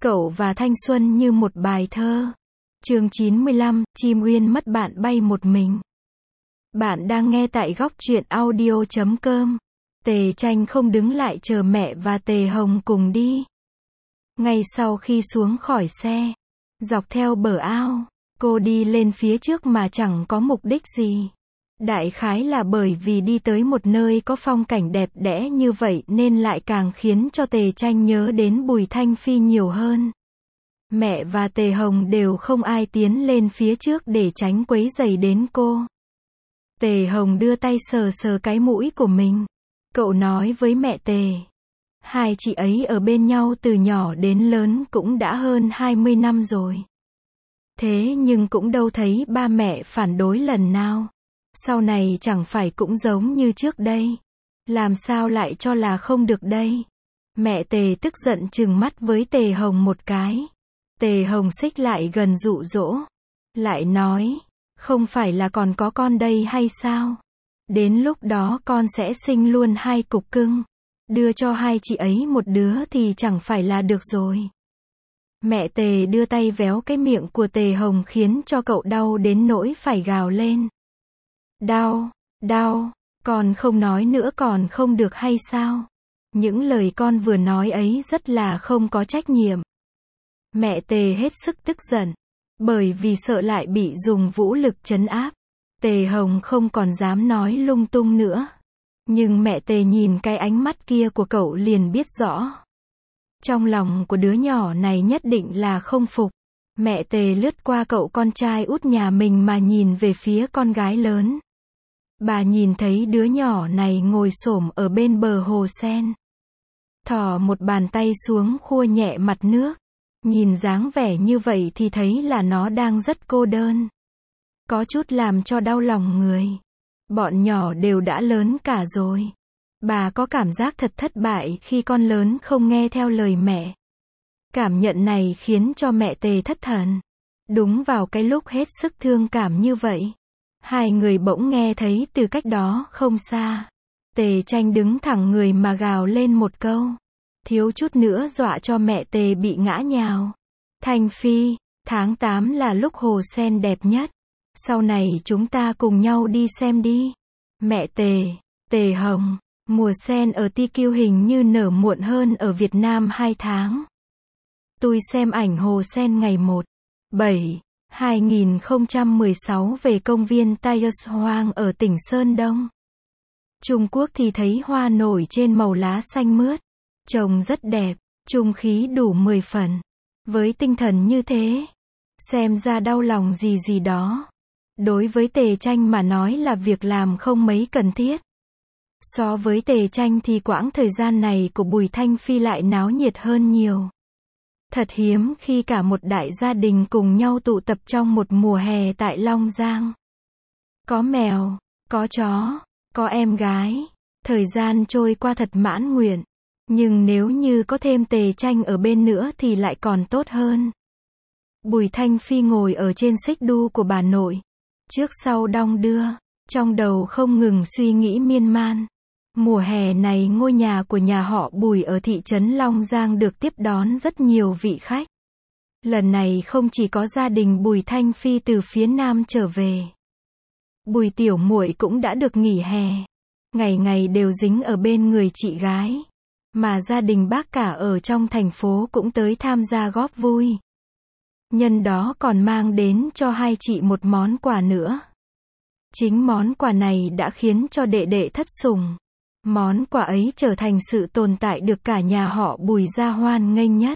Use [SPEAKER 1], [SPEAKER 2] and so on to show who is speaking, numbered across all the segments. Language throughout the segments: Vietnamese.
[SPEAKER 1] Cậu và thanh xuân như một bài thơ. Chương 95, chim uyên mất bạn bay một mình. Bạn đang nghe tại góc truyện audio.com. Tề Tranh không đứng lại chờ mẹ và Tề Hồng cùng đi. Ngay sau khi xuống khỏi xe, dọc theo bờ ao, cô đi lên phía trước mà chẳng có mục đích gì. Đại khái là bởi vì đi tới một nơi có phong cảnh đẹp đẽ như vậy nên lại càng khiến cho Tề Tranh nhớ đến Bùi Thanh Phi nhiều hơn. Mẹ và Tề Hồng đều không ai tiến lên phía trước để tránh quấy rầy đến cô. Tề Hồng đưa tay sờ sờ cái mũi của mình. Cậu nói với mẹ Tề. Hai chị ấy ở bên nhau từ nhỏ đến lớn cũng đã hơn 20 năm rồi. Thế nhưng cũng đâu thấy ba mẹ phản đối lần nào. Sau này chẳng phải cũng giống như trước đây. Làm sao lại cho là không được đây? Mẹ Tề tức giận trừng mắt với Tề Hồng một cái. Tề Hồng xích lại gần dụ dỗ. Lại nói, không phải là còn có con đây hay sao? Đến lúc đó con sẽ sinh luôn hai cục cưng. Đưa cho hai chị ấy một đứa thì chẳng phải là được rồi. Mẹ Tề đưa tay véo cái miệng của Tề Hồng khiến cho cậu đau đến nỗi phải gào lên. Đau, đau, con không nói nữa còn không được hay sao? Những lời con vừa nói ấy rất là không có trách nhiệm. Mẹ Tề hết sức tức giận. Bởi vì sợ lại bị dùng vũ lực trấn áp. Tề Hồng không còn dám nói lung tung nữa. Nhưng mẹ Tề nhìn cái ánh mắt kia của cậu liền biết rõ. Trong lòng của đứa nhỏ này nhất định là không phục. Mẹ Tề lướt qua cậu con trai út nhà mình mà nhìn về phía con gái lớn. Bà nhìn thấy đứa nhỏ này ngồi xổm ở bên bờ hồ sen. Thò một bàn tay xuống khua nhẹ mặt nước. Nhìn dáng vẻ như vậy thì thấy là nó đang rất cô đơn. Có chút làm cho đau lòng người. Bọn nhỏ đều đã lớn cả rồi. Bà có cảm giác thật thất bại khi con lớn không nghe theo lời mẹ. Cảm nhận này khiến cho mẹ Tề thất thần. Đúng vào cái lúc hết sức thương cảm như vậy. Hai người bỗng nghe thấy từ cách đó không xa. Tề Tranh đứng thẳng người mà gào lên một câu. Thiếu chút nữa dọa cho mẹ Tề bị ngã nhào. Thanh Phi, tháng 8 là lúc hồ sen đẹp nhất. Sau này chúng ta cùng nhau đi xem đi. Mẹ Tề, Tề Hồng, mùa sen ở TQ hình như nở muộn hơn ở Việt Nam 2 tháng. Tôi xem ảnh hồ sen ngày 1/7/2016 về công viên Tiger Hoang ở tỉnh Sơn Đông. Trung Quốc thì thấy hoa nổi trên màu lá xanh mướt. Trông rất đẹp, trung khí đủ 10 phần. Với tinh thần như thế, xem ra đau lòng gì gì đó. Đối với Tề Tranh mà nói là việc làm không mấy cần thiết. So với Tề Tranh thì quãng thời gian này của Bùi Thanh Phi lại náo nhiệt hơn nhiều. Thật hiếm khi cả một đại gia đình cùng nhau tụ tập trong một mùa hè tại Long Giang. Có mèo, có chó, có em gái. Thời gian trôi qua thật mãn nguyện. Nhưng nếu như có thêm Tề Tranh ở bên nữa thì lại còn tốt hơn. Bùi Thanh Phi ngồi ở trên xích đu của bà nội. Trước sau đong đưa. Trong đầu không ngừng suy nghĩ miên man. Mùa hè này ngôi nhà của nhà họ Bùi ở thị trấn Long Giang được tiếp đón rất nhiều vị khách. Lần này không chỉ có gia đình Bùi Thanh Phi từ phía Nam trở về. Bùi tiểu muội cũng đã được nghỉ hè. Ngày ngày đều dính ở bên người chị gái. Mà gia đình bác cả ở trong thành phố cũng tới tham gia góp vui. Nhân đó còn mang đến cho hai chị một món quà nữa. Chính món quà này đã khiến cho đệ đệ thất sủng. Món quà ấy trở thành sự tồn tại được cả nhà họ Bùi gia hoan nghênh nhất.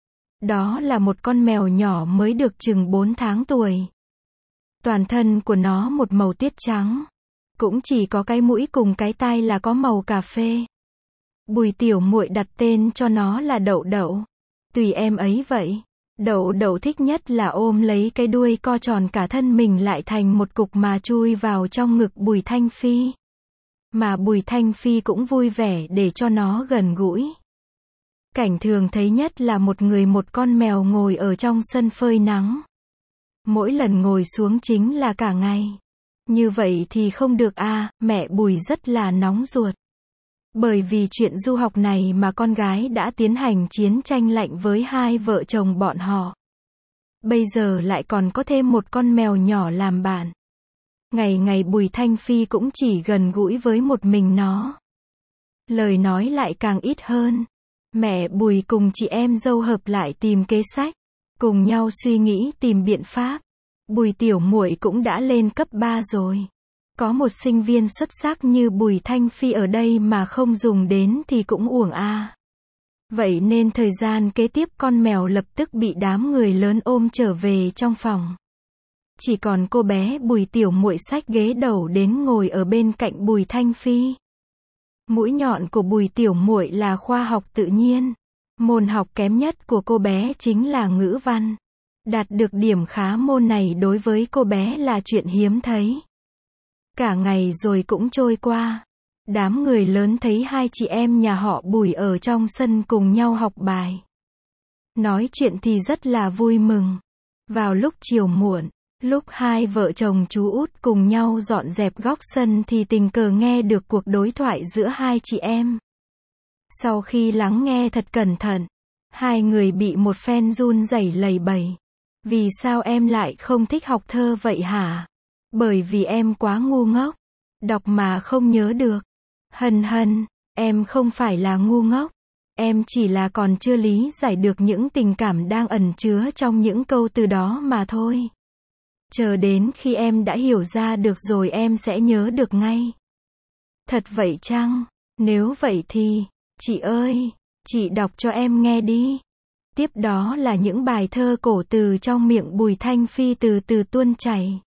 [SPEAKER 1] Đó là một con mèo nhỏ mới được chừng 4 tháng tuổi. Toàn thân của nó một màu tiết trắng. Cũng chỉ có cái mũi cùng cái tai là có màu cà phê. Bùi tiểu muội đặt tên cho nó là Đậu Đậu. Tùy em ấy vậy. Đậu Đậu thích nhất là ôm lấy cái đuôi co tròn cả thân mình lại thành một cục mà chui vào trong ngực Bùi Thanh Phi. Mà Bùi Thanh Phi cũng vui vẻ để cho nó gần gũi. Cảnh thường thấy nhất là một người một con mèo ngồi ở trong sân phơi nắng. Mỗi lần ngồi xuống chính là cả ngày. Như vậy thì không được à, mẹ Bùi rất là nóng ruột. Bởi vì chuyện du học này mà con gái đã tiến hành chiến tranh lạnh với hai vợ chồng bọn họ. Bây giờ lại còn có thêm một con mèo nhỏ làm bạn. Ngày ngày Bùi Thanh Phi cũng chỉ gần gũi với một mình nó. Lời nói lại càng ít hơn. Mẹ Bùi cùng chị em dâu hợp lại tìm kế sách, cùng nhau suy nghĩ tìm biện pháp. Bùi tiểu muội cũng đã lên cấp 3 rồi. Có một sinh viên xuất sắc như Bùi Thanh Phi ở đây mà không dùng đến thì cũng uổng a. Vậy nên thời gian kế tiếp con mèo lập tức bị đám người lớn ôm trở về trong phòng. Chỉ còn cô bé Bùi tiểu muội xách ghế đầu đến ngồi ở bên cạnh Bùi Thanh Phi. Mũi nhọn của Bùi tiểu muội là khoa học tự nhiên. Môn học kém nhất của cô bé chính là ngữ văn. Đạt được điểm khá môn này đối với cô bé là chuyện hiếm thấy. Cả ngày rồi cũng trôi qua. Đám người lớn thấy hai chị em nhà họ Bùi ở trong sân cùng nhau học bài. Nói chuyện thì rất là vui mừng. Vào lúc chiều muộn, lúc hai vợ chồng chú Út cùng nhau dọn dẹp góc sân thì tình cờ nghe được cuộc đối thoại giữa hai chị em. Sau khi lắng nghe thật cẩn thận, hai người bị một phen run rẩy lẩy bẩy. Vì sao em lại không thích học thơ vậy hả? Bởi vì em quá ngu ngốc. Đọc mà không nhớ được. Hân hân, em không phải là ngu ngốc. Em chỉ là còn chưa lý giải được những tình cảm đang ẩn chứa trong những câu từ đó mà thôi. Chờ đến khi em đã hiểu ra được rồi em sẽ nhớ được ngay. Thật vậy chăng? Nếu vậy thì, chị ơi, chị đọc cho em nghe đi. Tiếp đó là những bài thơ cổ từ trong miệng Bùi Thanh Phi từ từ tuôn chảy.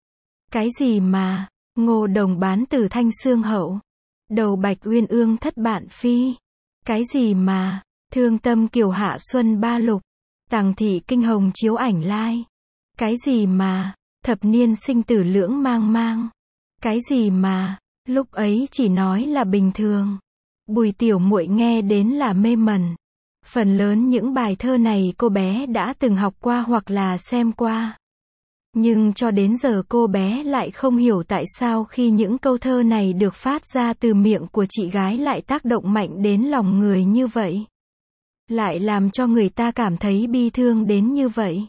[SPEAKER 1] Cái gì mà, Ngô Đồng bán tử thanh xương hậu. Đầu bạch uyên ương thất bạn phi. Cái gì mà, thương tâm kiều hạ xuân ba lục. Tàng thị kinh hồng chiếu ảnh lai. Cái gì mà, thập niên sinh tử lưỡng mang mang. Cái gì mà, lúc ấy chỉ nói là bình thường. Bùi tiểu muội nghe đến là mê mẩn. Phần lớn những bài thơ này cô bé đã từng học qua hoặc là xem qua. Nhưng cho đến giờ cô bé lại không hiểu tại sao khi những câu thơ này được phát ra từ miệng của chị gái lại tác động mạnh đến lòng người như vậy. Lại làm cho người ta cảm thấy bi thương đến như vậy.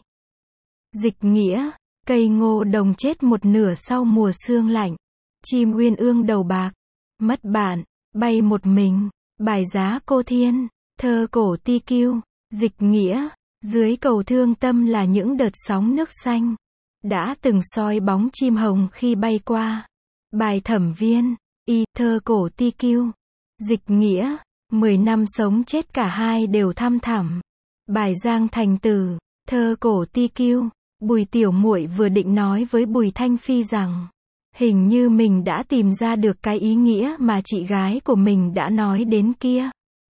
[SPEAKER 1] Dịch nghĩa, cây ngô đồng chết một nửa sau mùa sương lạnh. Chim uyên ương đầu bạc, mất bạn, bay một mình, bài giá cô thiên, thơ cổ ti kiêu, dịch nghĩa, dưới cầu thương tâm là những đợt sóng nước xanh. Đã từng soi bóng chim hồng khi bay qua. Bài thẩm viên, y, thơ cổ ti kiêu, dịch nghĩa, 10 năm sống chết cả hai đều thăm thẳm. Bài giang thành tử, thơ cổ ti kiêu, Bùi tiểu muội vừa định nói với Bùi Thanh Phi rằng, hình như mình đã tìm ra được cái ý nghĩa mà chị gái của mình đã nói đến kia.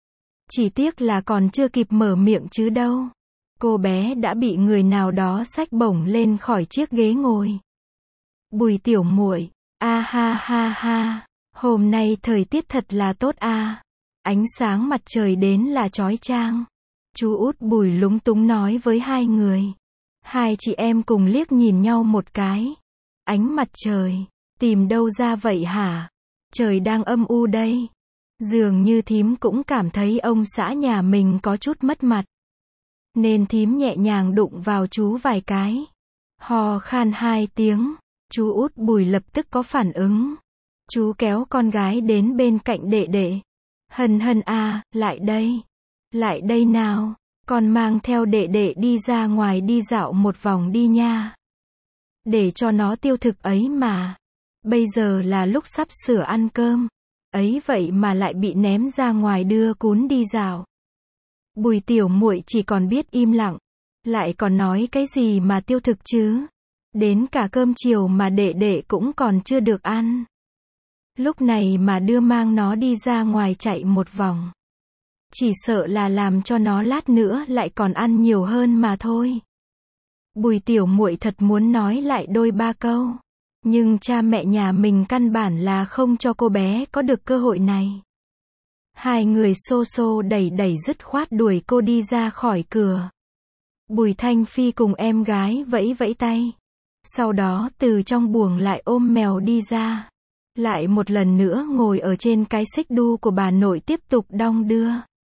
[SPEAKER 1] Chỉ tiếc là còn chưa kịp mở miệng chứ đâu. Cô bé đã bị người nào đó xách bổng lên khỏi chiếc ghế ngồi. Bùi tiểu muội, a ha ha ha, hôm nay thời tiết thật là tốt a. Ánh sáng mặt trời đến là chói chang. Chú Út Bùi lúng túng nói với hai người. Hai chị em cùng liếc nhìn nhau một cái. Ánh mặt trời, tìm đâu ra vậy hả? Trời đang âm u đây. Dường như thím cũng cảm thấy ông xã nhà mình có chút mất mặt. Nên thím nhẹ nhàng đụng vào chú vài cái. Hò khan 2 tiếng. Chú Út Bùi lập tức có phản ứng. Chú kéo con gái đến bên cạnh đệ đệ. Hân hân à, lại đây. Lại đây nào. Con mang theo đệ đệ đi ra ngoài đi dạo một vòng đi nha. Để cho nó tiêu thực ấy mà. Bây giờ là lúc sắp sửa ăn cơm. Ấy vậy mà lại bị ném ra ngoài đưa cún đi dạo. Bùi tiểu muội chỉ còn biết im lặng. Lại còn nói cái gì mà tiêu thực chứ. Đến cả cơm chiều mà đệ đệ cũng còn chưa được ăn. Lúc này mà đưa mang nó đi ra ngoài chạy một vòng. Chỉ sợ là làm cho nó lát nữa lại còn ăn nhiều hơn mà thôi. Bùi tiểu muội thật muốn nói lại đôi ba câu. Nhưng cha mẹ nhà mình căn bản là không cho cô bé có được cơ hội này. Hai người xô xô đẩy đẩy dứt khoát đuổi cô đi ra khỏi cửa. Bùi Thanh Phi cùng em gái vẫy vẫy tay. Sau đó từ trong buồng lại ôm mèo đi ra. Lại một lần nữa ngồi ở trên cái xích đu của bà nội tiếp tục đong đưa.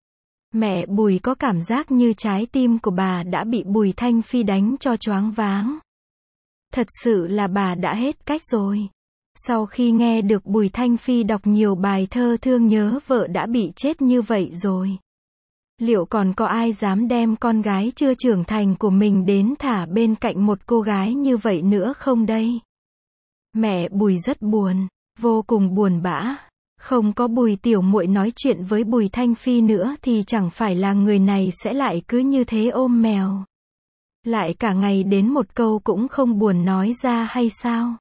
[SPEAKER 1] Mẹ Bùi có cảm giác như trái tim của bà đã bị Bùi Thanh Phi đánh cho choáng váng. Thật sự là bà đã hết cách rồi. Sau khi nghe được Bùi Thanh Phi đọc nhiều bài thơ thương nhớ vợ đã bị chết như vậy rồi, liệu còn có ai dám đem con gái chưa trưởng thành của mình đến thả bên cạnh một cô gái như vậy nữa không đây? Mẹ Bùi rất buồn, vô cùng buồn bã. Không có Bùi tiểu muội nói chuyện với Bùi Thanh Phi nữa thì chẳng phải là người này sẽ lại cứ như thế ôm mèo. Lại cả ngày đến một câu cũng không buồn nói ra hay sao?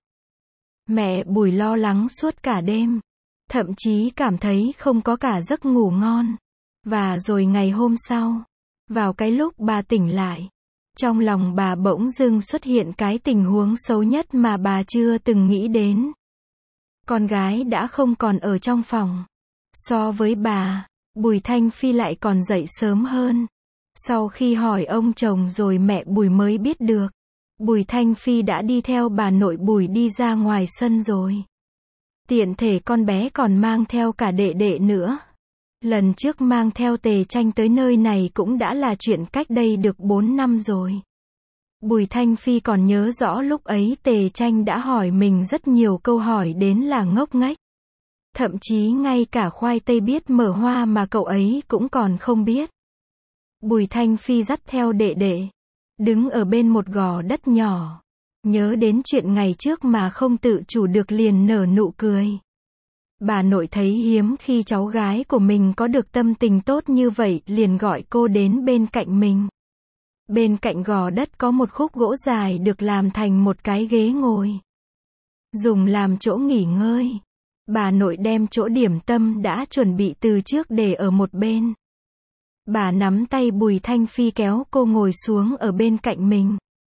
[SPEAKER 1] Mẹ Bùi lo lắng suốt cả đêm. Thậm chí cảm thấy không có cả giấc ngủ ngon. Và rồi ngày hôm sau, vào cái lúc bà tỉnh lại, trong lòng bà bỗng dưng xuất hiện cái tình huống xấu nhất mà bà chưa từng nghĩ đến. Con gái đã không còn ở trong phòng. So với bà, Bùi Thanh Phi lại còn dậy sớm hơn. Sau khi hỏi ông chồng rồi mẹ Bùi mới biết được, Bùi Thanh Phi đã đi theo bà nội Bùi đi ra ngoài sân rồi. Tiện thể con bé còn mang theo cả đệ đệ nữa. Lần trước mang theo Tề Tranh tới nơi này cũng đã là chuyện cách đây được 4 năm rồi. Bùi Thanh Phi còn nhớ rõ lúc ấy Tề Tranh đã hỏi mình rất nhiều câu hỏi đến là ngốc nghếch. Thậm chí ngay cả khoai tây biết mở hoa mà cậu ấy cũng còn không biết. Bùi Thanh Phi dắt theo đệ đệ, đứng ở bên một gò đất nhỏ, nhớ đến chuyện ngày trước mà không tự chủ được liền nở nụ cười. Bà nội thấy hiếm khi cháu gái của mình có được tâm tình tốt như vậy liền gọi cô đến bên cạnh mình. Bên cạnh gò đất có một khúc gỗ dài được làm thành một cái ghế ngồi, dùng làm chỗ nghỉ ngơi. Bà nội đem chỗ điểm tâm đã chuẩn bị từ trước để ở một bên. Bà nắm tay Bùi Thanh Phi kéo cô ngồi xuống ở bên cạnh mình.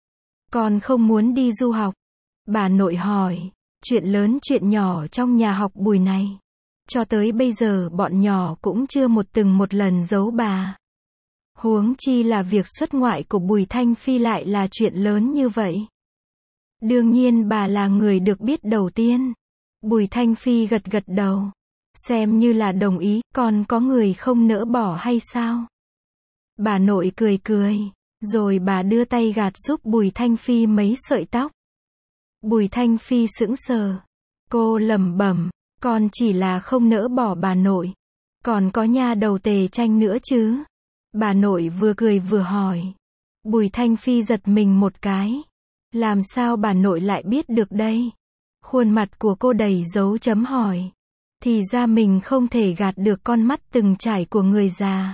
[SPEAKER 1] Con không muốn đi du học? Bà nội hỏi. Chuyện lớn chuyện nhỏ trong nhà học Bùi này, cho tới bây giờ bọn nhỏ cũng chưa một lần giấu bà. Huống chi là việc xuất ngoại của Bùi Thanh Phi lại là chuyện lớn như vậy. Đương nhiên bà là người được biết đầu tiên. Bùi Thanh Phi gật gật đầu, xem như là đồng ý. Còn có người không nỡ bỏ hay sao? Bà nội cười cười, rồi bà đưa tay gạt giúp Bùi Thanh Phi mấy sợi tóc. Bùi Thanh Phi sững sờ. Cô lẩm bẩm, con chỉ là không nỡ bỏ bà nội. Còn có nha đầu Tề Tranh nữa chứ? Bà nội vừa cười vừa hỏi. Bùi Thanh Phi giật mình một cái. Làm sao bà nội lại biết được đây? Khuôn mặt của cô đầy dấu chấm hỏi. Thì ra mình không thể gạt được con mắt từng trải của người già.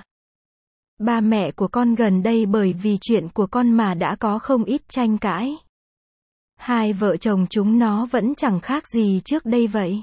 [SPEAKER 1] Ba mẹ của con gần đây bởi vì chuyện của con mà đã có không ít tranh cãi. Hai vợ chồng chúng nó vẫn chẳng khác gì trước đây vậy.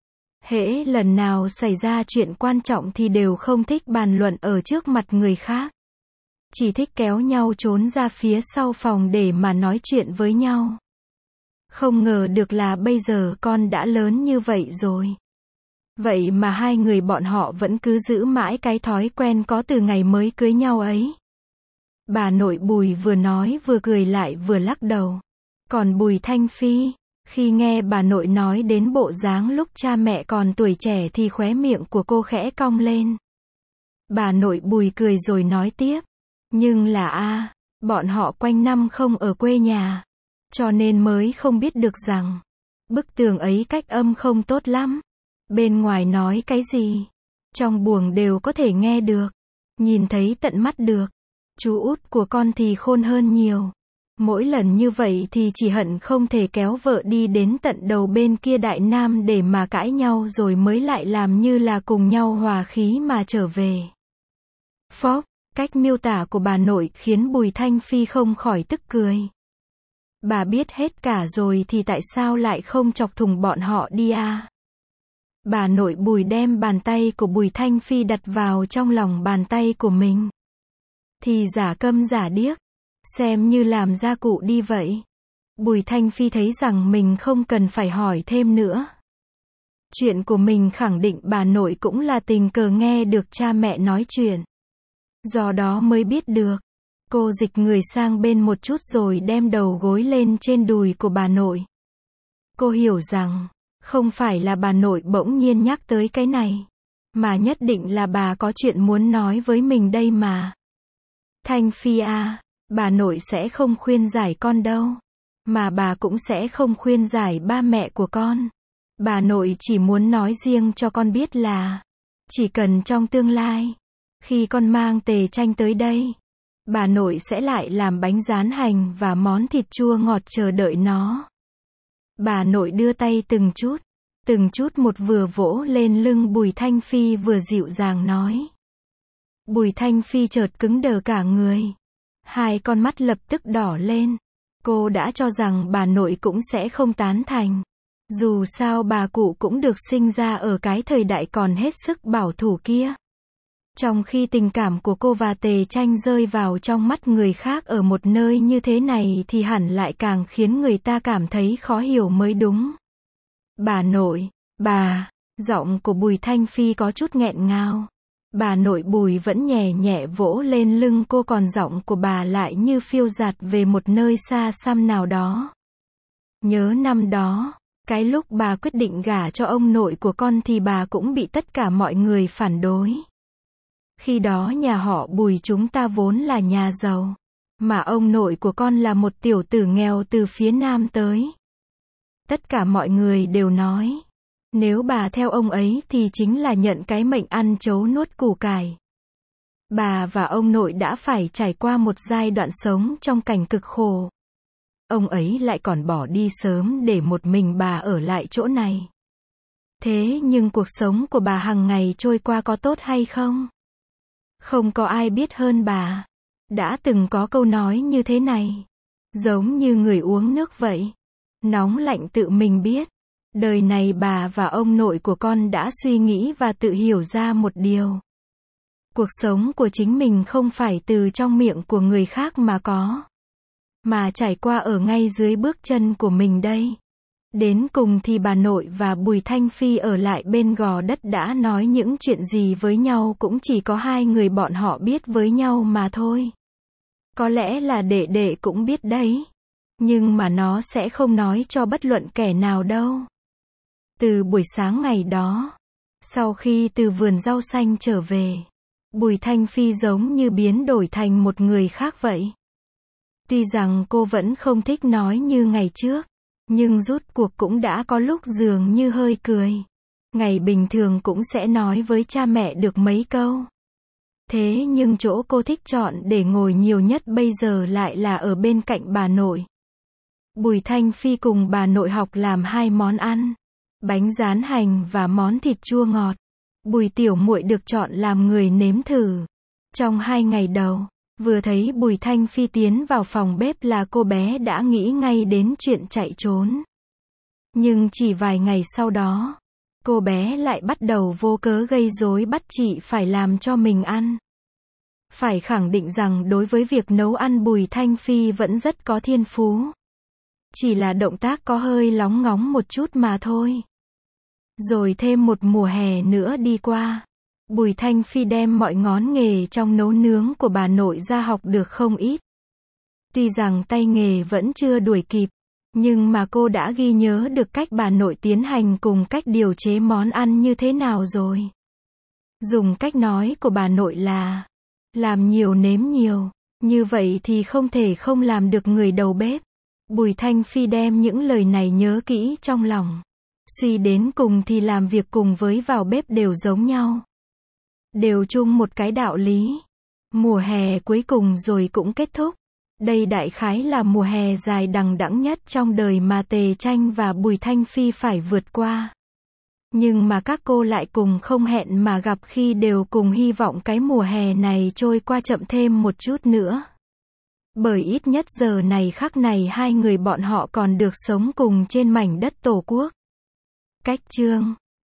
[SPEAKER 1] Hễ lần nào xảy ra chuyện quan trọng thì đều không thích bàn luận ở trước mặt người khác. Chỉ thích kéo nhau trốn ra phía sau phòng để mà nói chuyện với nhau. Không ngờ được là bây giờ con đã lớn như vậy rồi. Vậy mà hai người bọn họ vẫn cứ giữ mãi cái thói quen có từ ngày mới cưới nhau ấy. Bà nội Bùi vừa nói vừa cười lại vừa lắc đầu. Còn Bùi Thanh Phi, khi nghe bà nội nói đến bộ dáng lúc cha mẹ còn tuổi trẻ thì khóe miệng của cô khẽ cong lên. Bà nội Bùi cười rồi nói tiếp. Nhưng là bọn họ quanh năm không ở quê nhà, cho nên mới không biết được rằng bức tường ấy cách âm không tốt lắm. Bên ngoài nói cái gì, trong buồng đều có thể nghe được, nhìn thấy tận mắt được. Chú út của con thì khôn hơn nhiều. Mỗi lần như vậy thì chỉ hận không thể kéo vợ đi đến tận đầu bên kia Đại Nam để mà cãi nhau rồi mới lại làm như là cùng nhau hòa khí mà trở về. Phốc, cách miêu tả của bà nội khiến Bùi Thanh Phi không khỏi tức cười. Bà biết hết cả rồi thì tại sao lại không chọc thủng bọn họ đi à? Bà nội Bùi đem bàn tay của Bùi Thanh Phi đặt vào trong lòng bàn tay của mình. Thì giả câm giả điếc, xem như làm gia cụ đi vậy. Bùi Thanh Phi thấy rằng mình không cần phải hỏi thêm nữa. Chuyện của mình khẳng định bà nội cũng là tình cờ nghe được cha mẹ nói chuyện. Do đó mới biết được. Cô dịch người sang bên một chút rồi đem đầu gối lên trên đùi của bà nội. Cô hiểu rằng, Không phải là bà nội bỗng nhiên nhắc tới cái này, mà nhất định là bà có chuyện muốn nói với mình đây mà. Thanh Phi à, bà nội sẽ không khuyên giải con đâu. Mà bà cũng sẽ không khuyên giải ba mẹ của con. Bà nội chỉ muốn nói riêng cho con biết là, chỉ cần trong tương lai, khi con mang Tề Tranh tới đây, bà nội sẽ lại làm bánh rán hành và món thịt chua ngọt chờ đợi nó. Bà nội đưa tay từng chút một vừa vỗ lên lưng Bùi Thanh Phi vừa dịu dàng nói. Bùi Thanh Phi chợt cứng đờ cả người. Hai con mắt lập tức đỏ lên. Cô đã cho rằng bà nội cũng sẽ không tán thành. Dù sao bà cụ cũng được sinh ra ở cái thời đại còn hết sức bảo thủ kia. Trong khi tình cảm của cô và Tề Tranh rơi vào trong mắt người khác ở một nơi như thế này thì hẳn lại càng khiến người ta cảm thấy khó hiểu mới đúng. Bà nội, bà, giọng của Bùi Thanh Phi có chút nghẹn ngào. Bà nội Bùi vẫn nhẹ nhẹ vỗ lên lưng cô, còn giọng của bà lại như phiêu dạt về một nơi xa xăm nào đó. Nhớ năm đó, cái lúc bà quyết định gả cho ông nội của con thì bà cũng bị tất cả mọi người phản đối. Khi đó nhà họ Bùi chúng ta vốn là nhà giàu, mà ông nội của con là một tiểu tử nghèo từ phía Nam tới. Tất cả mọi người đều nói, nếu bà theo ông ấy thì chính là nhận cái mệnh ăn trấu nuốt củ cải. Bà và ông nội đã phải trải qua một giai đoạn sống trong cảnh cực khổ. Ông ấy lại còn bỏ đi sớm để một mình bà ở lại chỗ này. Thế nhưng cuộc sống của bà hàng ngày trôi qua có tốt hay không? Không có ai biết hơn bà. Đã từng có câu nói như thế này, giống như người uống nước vậy, nóng lạnh tự mình biết. Đời này bà và ông nội của con đã suy nghĩ và tự hiểu ra một điều. Cuộc sống của chính mình không phải từ trong miệng của người khác mà có, mà trải qua ở ngay dưới bước chân của mình đây. Đến cùng thì bà nội và Bùi Thanh Phi ở lại bên gò đất đã nói những chuyện gì với nhau cũng chỉ có hai người bọn họ biết với nhau mà thôi. Có lẽ là đệ đệ cũng biết đấy, nhưng mà nó sẽ không nói cho bất luận kẻ nào đâu. Từ buổi sáng ngày đó, sau khi từ vườn rau xanh trở về, Bùi Thanh Phi giống như biến đổi thành một người khác vậy. Tuy rằng cô vẫn không thích nói như ngày trước, nhưng rút cuộc cũng đã có lúc dường như hơi cười. Ngày bình thường cũng sẽ nói với cha mẹ được mấy câu. Thế nhưng chỗ cô thích chọn để ngồi nhiều nhất bây giờ lại là ở bên cạnh bà nội. Bùi Thanh Phi cùng bà nội học làm hai món ăn, bánh rán hành và món thịt chua ngọt. Bùi tiểu muội được chọn làm người nếm thử. Trong 2 ngày đầu, vừa thấy Bùi Thanh Phi tiến vào phòng bếp là cô bé đã nghĩ ngay đến chuyện chạy trốn. Nhưng chỉ vài ngày sau đó, cô bé lại bắt đầu vô cớ gây rối bắt chị phải làm cho mình ăn. Phải khẳng định rằng đối với việc nấu ăn Bùi Thanh Phi vẫn rất có thiên phú. Chỉ là động tác có hơi lóng ngóng một chút mà thôi. Rồi thêm một mùa hè nữa đi qua, Bùi Thanh Phi đem mọi ngón nghề trong nấu nướng của bà nội ra học được không ít. Tuy rằng tay nghề vẫn chưa đuổi kịp, nhưng mà cô đã ghi nhớ được cách bà nội tiến hành cùng cách điều chế món ăn như thế nào rồi. Dùng cách nói của bà nội là, làm nhiều nếm nhiều, như vậy thì không thể không làm được người đầu bếp. Bùi Thanh Phi đem những lời này nhớ kỹ trong lòng. Suy đến cùng thì làm việc cùng với vào bếp đều giống nhau. Đều chung một cái đạo lý. Mùa hè cuối cùng rồi cũng kết thúc. Đây đại khái là mùa hè dài đằng đẵng nhất trong đời mà Tề Tranh và Bùi Thanh Phi phải vượt qua. Nhưng mà các cô lại cùng không hẹn mà gặp khi đều cùng hy vọng cái mùa hè này trôi qua chậm thêm một chút nữa. Bởi ít nhất giờ này khắc này hai người bọn họ còn được sống cùng trên mảnh đất Tổ quốc. Cách chương